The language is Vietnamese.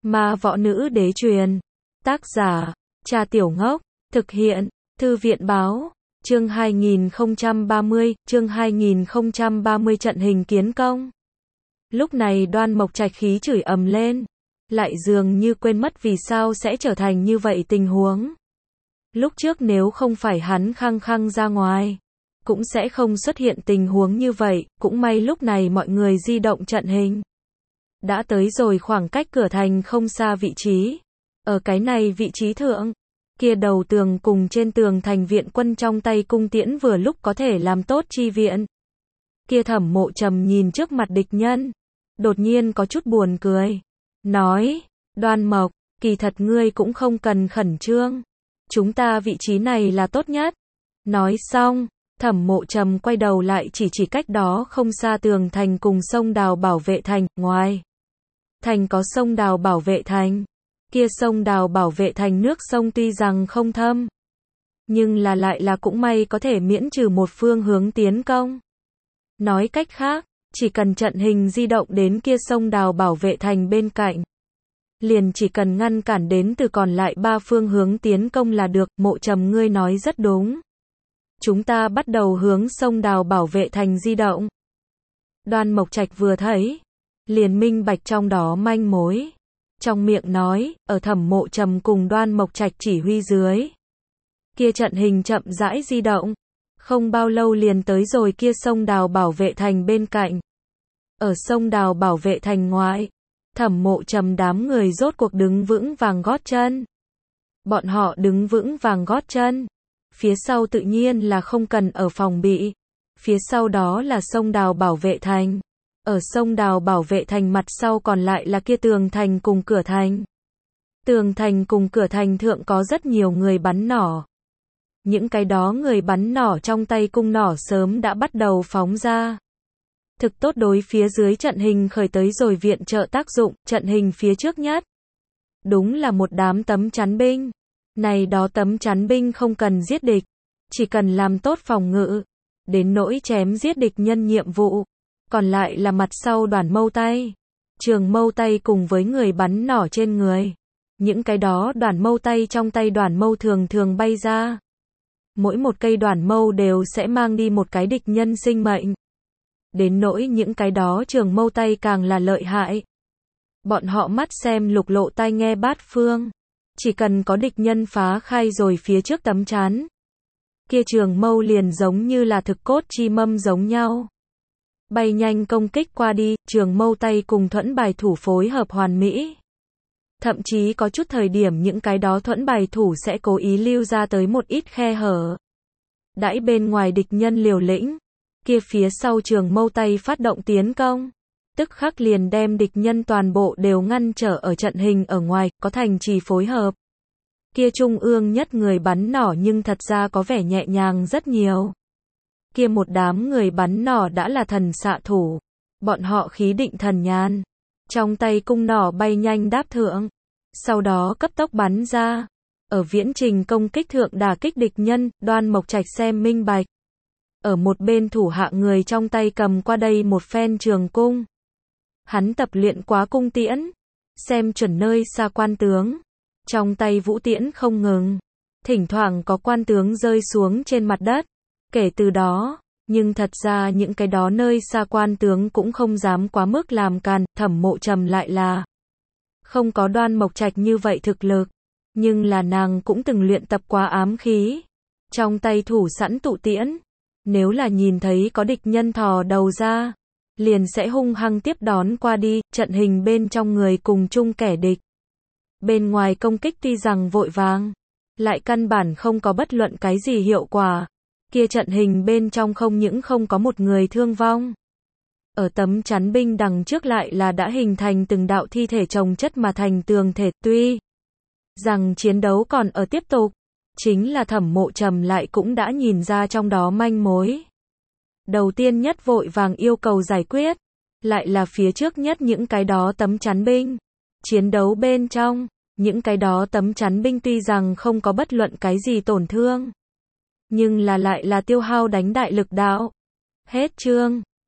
Ma Võ Nữ Đế truyền. Tác giả, Cha Tiểu Ngốc. Thực hiện, Thư viện báo. Chương 2030, chương 2030 trận hình kiến công. Lúc này Đoan Mộc Trạch khí chửi ầm lên, lại dường như quên mất vì sao sẽ trở thành như vậy tình huống. Lúc trước nếu không phải hắn khăng khăng ra ngoài, cũng sẽ không xuất hiện tình huống như vậy, cũng may lúc này mọi người di động trận hình. Đã tới rồi khoảng cách cửa thành không xa vị trí. Ở cái này vị trí thượng, kia đầu tường cùng trên tường thành viện quân trong tay cung tiễn vừa lúc có thể làm tốt chi viện. Kia Thẩm Mộ Trầm nhìn trước mặt địch nhân, đột nhiên có chút buồn cười, nói, Đoan Mộc, kỳ thật ngươi cũng không cần khẩn trương, chúng ta vị trí này là tốt nhất. Nói xong, Thẩm Mộ Trầm quay đầu lại chỉ cách đó không xa tường thành cùng sông đào bảo vệ thành, ngoài thành có sông đào bảo vệ thành. Kia sông đào bảo vệ thành nước sông tuy rằng không thâm, nhưng lại là cũng may có thể miễn trừ một phương hướng tiến công. Nói cách khác, chỉ cần trận hình di động đến kia sông đào bảo vệ thành bên cạnh, liền chỉ cần ngăn cản đến từ còn lại ba phương hướng tiến công là được. Mộ Trầm ngươi nói rất đúng. Chúng ta bắt đầu hướng sông đào bảo vệ thành di động. Đoan Mộc Trạch vừa thấy, liền minh bạch trong đó manh mối. Trong miệng nói, ở Thẩm Mộ Trầm cùng Đoan Mộc Trạch chỉ huy dưới, kia trận hình chậm rãi di động, không bao lâu liền tới rồi kia sông đào bảo vệ thành bên cạnh. Ở sông đào bảo vệ thành ngoại, Thẩm Mộ Trầm đám người rốt cuộc đứng vững vàng gót chân. Bọn họ đứng vững vàng gót chân, phía sau tự nhiên là không cần ở phòng bị, phía sau đó là sông đào bảo vệ thành. Ở sông đào bảo vệ thành mặt sau còn lại là kia tường thành cùng cửa thành. Tường thành cùng cửa thành thượng có rất nhiều người bắn nỏ. Những cái đó người bắn nỏ trong tay cung nỏ sớm đã bắt đầu phóng ra. Thực tốt đối phía dưới trận hình khởi tới rồi viện trợ tác dụng. Trận hình phía trước nhất, đúng là một đám tấm chắn binh. Này đó tấm chắn binh không cần giết địch, chỉ cần làm tốt phòng ngự, đến nỗi chém giết địch nhân nhiệm vụ. Còn lại là mặt sau đoàn mâu tay, trường mâu tay cùng với người bắn nỏ trên người. Những cái đó đoàn mâu tay trong tay đoàn mâu thường thường bay ra. Mỗi một cây đoàn mâu đều sẽ mang đi một cái địch nhân sinh mệnh. Đến nỗi những cái đó trường mâu tay càng là lợi hại. Bọn họ mắt xem lục lộ tai nghe bát phương. Chỉ cần có địch nhân phá khai rồi phía trước tấm chắn, kia trường mâu liền giống như là thực cốt chi mâm giống nhau. Bay nhanh công kích qua đi, trường mâu tay cùng thuẫn bài thủ phối hợp hoàn mỹ. Thậm chí có chút thời điểm những cái đó thuẫn bài thủ sẽ cố ý lưu ra tới một ít khe hở. Đãi bên ngoài địch nhân liều lĩnh, kia phía sau trường mâu tay phát động tiến công, tức khắc liền đem địch nhân toàn bộ đều ngăn trở ở trận hình ở ngoài, có thành trì phối hợp. Kia trung ương nhất người bắn nỏ nhưng thật ra có vẻ nhẹ nhàng rất nhiều. Kia một đám người bắn nỏ đã là thần xạ thủ, bọn họ khí định thần nhàn, trong tay cung nỏ bay nhanh đáp thượng, sau đó cấp tốc bắn ra, ở viễn trình công kích thượng đả kích địch nhân. Đoan Mộc Trạch xem minh bạch, ở một bên thủ hạ người trong tay cầm qua đây một phen trường cung, hắn tập luyện quá cung tiễn, xem chuẩn nơi xa quan tướng, trong tay vũ tiễn không ngừng, thỉnh thoảng có quan tướng rơi xuống trên mặt đất. Kể từ đó, nhưng thật ra những cái đó nơi xa quan tướng cũng không dám quá mức làm càn. Thẩm Mộ Trầm lại là không có Đoan Mộc Trạch như vậy thực lực, nhưng là nàng cũng từng luyện tập quá ám khí, trong tay thủ sẵn tụ tiễn, nếu là nhìn thấy có địch nhân thò đầu ra, liền sẽ hung hăng tiếp đón qua đi. Trận hình bên trong người cùng chung kẻ địch, bên ngoài công kích tuy rằng vội vàng, lại căn bản không có bất luận cái gì hiệu quả. Kia trận hình bên trong không những không có một người thương vong, ở tấm chắn binh đằng trước lại là đã hình thành từng đạo thi thể chồng chất mà thành tường thể. Tuy rằng chiến đấu còn ở tiếp tục, chính là Thẩm Mộ Trầm lại cũng đã nhìn ra trong đó manh mối. Đầu tiên nhất vội vàng yêu cầu giải quyết, lại là phía trước nhất những cái đó tấm chắn binh. Chiến đấu bên trong, những cái đó tấm chắn binh tuy rằng không có bất luận cái gì tổn thương, nhưng là lại là tiêu hao đánh đại lực đạo. Hết chương.